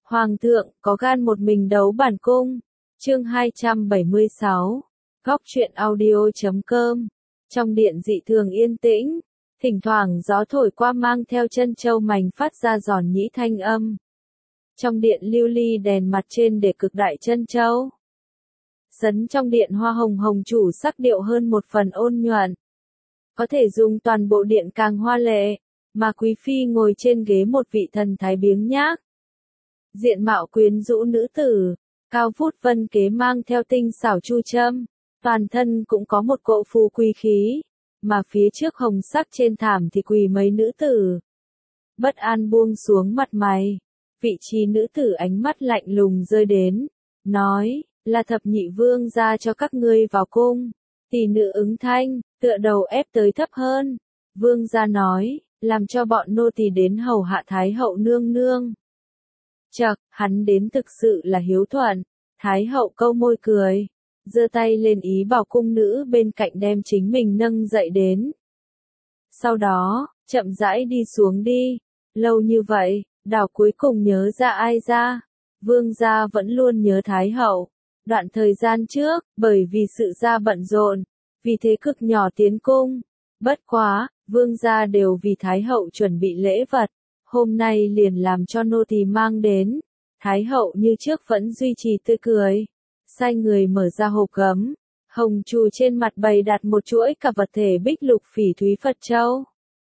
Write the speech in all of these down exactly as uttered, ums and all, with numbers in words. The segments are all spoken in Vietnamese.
Hoàng thượng, có gan một mình đấu bản cung. Chương hai trăm bảy mươi sáu. Góc truyện audio chấm com. Trong điện dị thường yên tĩnh, thỉnh thoảng gió thổi qua mang theo chân châu mảnh phát ra giòn nhĩ thanh âm. Trong điện lưu ly đèn mặt trên để cực đại chân châu. Sấn trong điện hoa hồng hồng chủ sắc điệu hơn một phần ôn nhuận. Có thể dùng toàn bộ điện càng hoa lệ, mà quý phi ngồi trên ghế một vị thần thái biếng nhác. Diện mạo quyến rũ nữ tử, cao vút vân kế mang theo tinh xảo chu châm, toàn thân cũng có một cỗ phú quý khí, mà phía trước hồng sắc trên thảm thì quỳ mấy nữ tử. Bất an buông xuống mặt mày, vị trí nữ tử ánh mắt lạnh lùng rơi đến, nói, là thập nhị vương ra cho các ngươi vào cung. Tỷ nữ ứng thanh, tựa đầu ép tới thấp hơn. Vương gia nói, làm cho bọn nô tỳ đến hầu hạ Thái hậu nương nương. Chậc, hắn đến thực sự là hiếu thuận. Thái hậu câu môi cười, giơ tay lên ý bảo cung nữ bên cạnh đem chính mình nâng dậy đến. Sau đó, chậm rãi đi xuống đi. Lâu như vậy, đảo cuối cùng nhớ ra ai ra. Vương gia vẫn luôn nhớ Thái hậu. Đoạn thời gian trước, bởi vì sự ra bận rộn, vì thế cực nhỏ tiến cung. Bất quá, vương gia đều vì Thái hậu chuẩn bị lễ vật, hôm nay liền làm cho nô tỳ mang đến. Thái hậu như trước vẫn duy trì tươi cười, sai người mở ra hộp gấm, hồng trù trên mặt bày đặt một chuỗi cả vật thể bích lục phỉ thúy Phật châu.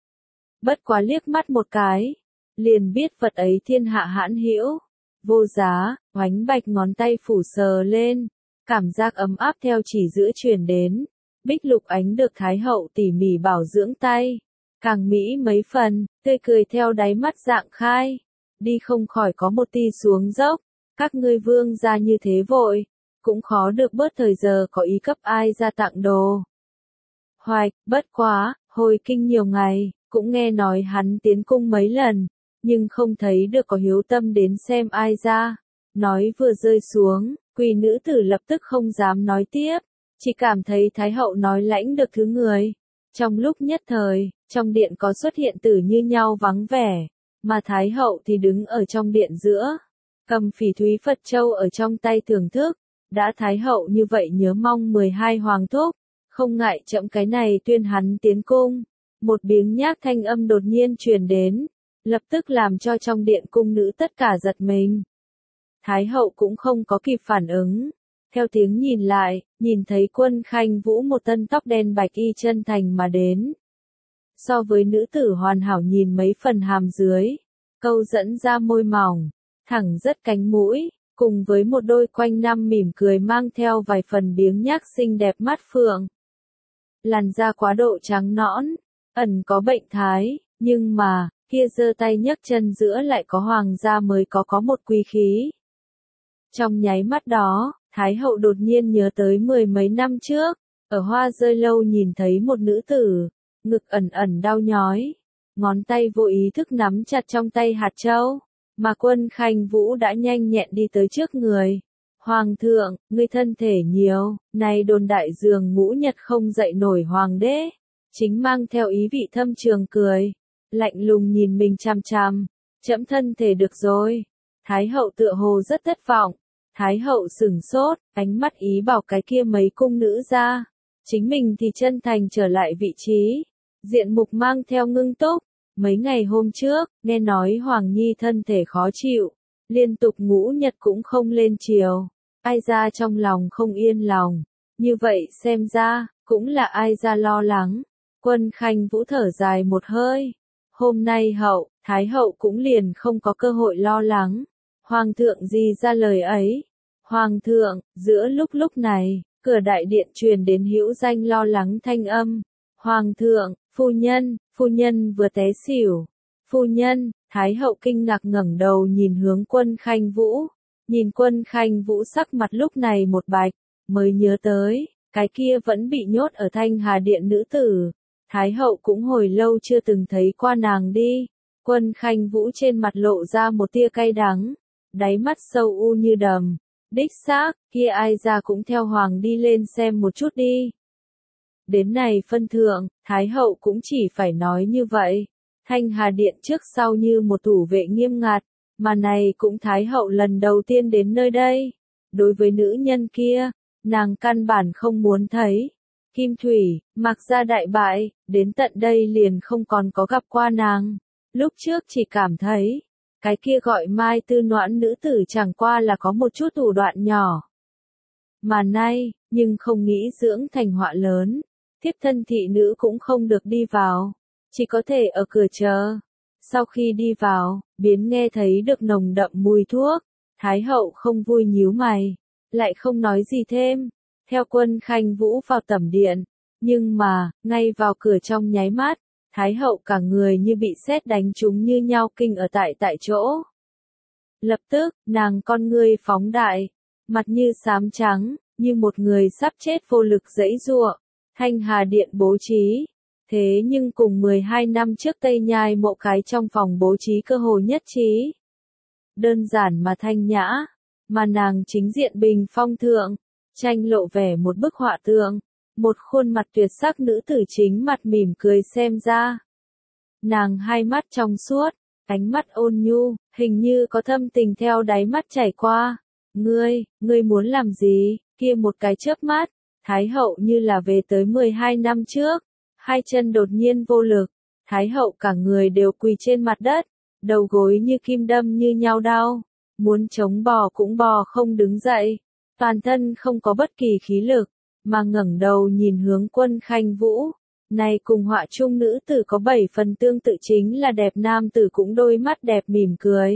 Bất quá liếc mắt một cái, liền biết vật ấy thiên hạ hãn hữu, vô giá. Oánh bạch ngón tay phủ sờ lên, cảm giác ấm áp theo chỉ giữa truyền đến. Bích lục ánh được Thái hậu tỉ mỉ bảo dưỡng tay, càng mỹ mấy phần, tươi cười theo đáy mắt dạng khai. Đi không khỏi có một ti xuống dốc, các ngươi vương gia như thế vội, cũng khó được bớt thời giờ có ý cấp ai ra tặng đồ. Hoài, bất quá, hồi kinh nhiều ngày, cũng nghe nói hắn tiến cung mấy lần, nhưng không thấy được có hiếu tâm đến xem ai ra. Nói vừa rơi xuống, quỳ nữ tử lập tức không dám nói tiếp, chỉ cảm thấy Thái hậu nói lãnh được thứ người. Trong lúc nhất thời, trong điện có xuất hiện tử như nhau vắng vẻ, mà Thái hậu thì đứng ở trong điện giữa, cầm phỉ thúy Phật châu ở trong tay thưởng thức. Đã Thái hậu như vậy nhớ mong mười hai hoàng thúc, không ngại chậm cái này tuyên hắn tiến cung. Một biếng nhác thanh âm đột nhiên truyền đến, lập tức làm cho trong điện cung nữ tất cả giật mình. Thái hậu cũng không có kịp phản ứng. Theo tiếng nhìn lại, nhìn thấy Quân Khanh Vũ một tân tóc đen bạch y chân thành mà đến. So với nữ tử hoàn hảo nhìn mấy phần hàm dưới, câu dẫn ra môi mỏng, thẳng rất cánh mũi, cùng với một đôi quanh năm mỉm cười mang theo vài phần biếng nhác xinh đẹp mắt phượng. Làn da quá độ trắng nõn, ẩn có bệnh thái, nhưng mà, kia giơ tay nhấc chân giữa lại có hoàng gia mới có có một quý khí. Trong nháy mắt đó, Thái hậu đột nhiên nhớ tới mười mấy năm trước, ở hoa rơi lâu nhìn thấy một nữ tử, ngực ẩn ẩn đau nhói, ngón tay vô ý thức nắm chặt trong tay hạt châu, mà Quân Khanh Vũ đã nhanh nhẹn đi tới trước người. Hoàng thượng, ngươi thân thể nhiều, này đồn đại giường ngũ nhật không dậy nổi hoàng đế, chính mang theo ý vị thâm trường cười, lạnh lùng nhìn mình chằm chằm, trẫm thân thể được rồi. Thái hậu tựa hồ rất thất vọng. Thái hậu sửng sốt, ánh mắt ý bảo cái kia mấy cung nữ ra. Chính mình thì chân thành trở lại vị trí. Diện mục mang theo ngưng túc. Mấy ngày hôm trước, nghe nói Hoàng Nhi thân thể khó chịu. Liên tục ngũ nhật cũng không lên chiều. Ai ra trong lòng không yên lòng. Như vậy xem ra, cũng là ai ra lo lắng. Quân Khanh Vũ thở dài một hơi. Hôm nay hậu, Thái hậu cũng liền không có cơ hội lo lắng. Hoàng thượng gì ra lời ấy? Hoàng thượng, giữa lúc lúc này, cửa đại điện truyền đến hữu danh lo lắng thanh âm. Hoàng thượng, phu nhân, phu nhân vừa té xỉu. Phu nhân, Thái hậu kinh ngạc ngẩng đầu nhìn hướng Quân Khanh Vũ. Nhìn Quân Khanh Vũ sắc mặt lúc này một bạch, mới nhớ tới, cái kia vẫn bị nhốt ở Thanh Hà điện nữ tử. Thái hậu cũng hồi lâu chưa từng thấy qua nàng đi. Quân Khanh Vũ trên mặt lộ ra một tia cay đắng, đáy mắt sâu u như đầm. Đích xác, kia ai ra cũng theo hoàng đi lên xem một chút đi. Đến này phân thượng, Thái hậu cũng chỉ phải nói như vậy. Thanh Hà điện trước sau như một thủ vệ nghiêm ngặt, Mà này cũng Thái hậu lần đầu tiên đến nơi đây. Đối với nữ nhân kia, nàng căn bản không muốn thấy. Kim Thủy, Mạc gia đại bại, đến tận đây liền không còn có gặp qua nàng. Lúc trước chỉ cảm thấy, cái kia gọi Mai Tư Noãn nữ tử chẳng qua là có một chút thủ đoạn nhỏ. Mà nay, nhưng không nghĩ dưỡng thành họa lớn, thiếp thân thị nữ cũng không được đi vào, chỉ có thể ở cửa chờ. Sau khi đi vào, biến nghe thấy được nồng đậm mùi thuốc, Thái hậu không vui nhíu mày, lại không nói gì thêm, theo Quân Khanh Vũ vào tẩm điện, nhưng mà, ngay vào cửa trong nháy mắt, Thái hậu cả người như bị sét đánh trúng như nhau kinh ở tại tại chỗ. Lập tức, nàng con ngươi phóng đại, mặt như xám trắng, như một người sắp chết vô lực giãy giụa. Thanh Hà Điện bố trí, thế nhưng cùng mười hai năm trước Tây Nhai Mộ cái trong phòng bố trí cơ hồ nhất trí. Đơn giản mà thanh nhã, mà nàng chính diện bình phong thượng, tranh lộ vẻ một bức họa tượng, một khuôn mặt tuyệt sắc nữ tử chính mặt mỉm cười xem ra. Nàng hai mắt trong suốt, ánh mắt ôn nhu, hình như có thâm tình theo đáy mắt chảy qua. Ngươi, ngươi muốn làm gì? Kia một cái chớp mắt, Thái hậu như là về tới mười hai năm trước, hai chân đột nhiên vô lực, Thái hậu cả người đều quỳ trên mặt đất, đầu gối như kim đâm như nhau đau, muốn chống bò cũng bò không đứng dậy, toàn thân không có bất kỳ khí lực, mà ngẩng đầu nhìn hướng Quân Khanh Vũ. Này cùng họa trung nữ tử có bảy phần tương tự chính là đẹp nam tử cũng đôi mắt đẹp mỉm cười.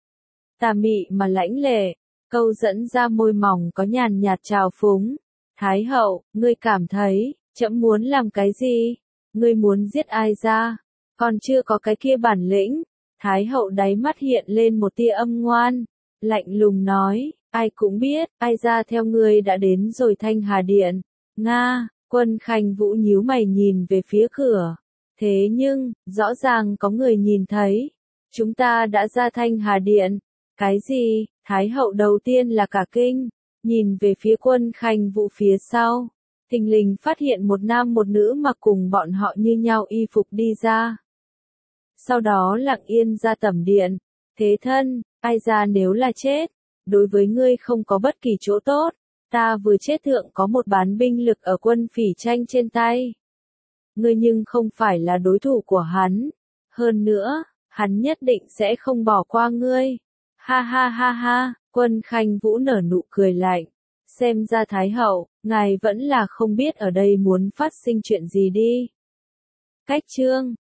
Tà mị mà lãnh lệ, câu dẫn ra môi mỏng có nhàn nhạt trào phúng. Thái hậu, ngươi cảm thấy, trẫm muốn làm cái gì? Ngươi muốn giết ai ra? Còn chưa có cái kia bản lĩnh. Thái hậu đáy mắt hiện lên một tia âm ngoan, lạnh lùng nói, ai cũng biết, ai ra theo ngươi đã đến rồi Thanh Hà Điện. Nga, Quân Khanh Vũ nhíu mày nhìn về phía cửa. Thế nhưng, rõ ràng có người nhìn thấy. Chúng ta đã ra Thanh Hà Điện. Cái gì? Thái hậu đầu tiên là cả kinh, nhìn về phía Quân Khanh Vũ phía sau. Thình lình phát hiện một nam một nữ mặc cùng bọn họ như nhau y phục đi ra. Sau đó lặng yên ra tẩm điện. Thế thân, ai ra nếu là chết, đối với ngươi không có bất kỳ chỗ tốt. Ta vừa chết thượng có một bán binh lực ở Quân Phỉ Tranh trên tay. Ngươi nhưng không phải là đối thủ của hắn. Hơn nữa, hắn nhất định sẽ không bỏ qua ngươi. Ha ha ha ha, Quân Khanh Vũ nở nụ cười lạnh. Xem ra Thái hậu, ngài vẫn là không biết ở đây muốn phát sinh chuyện gì đi. Cách chương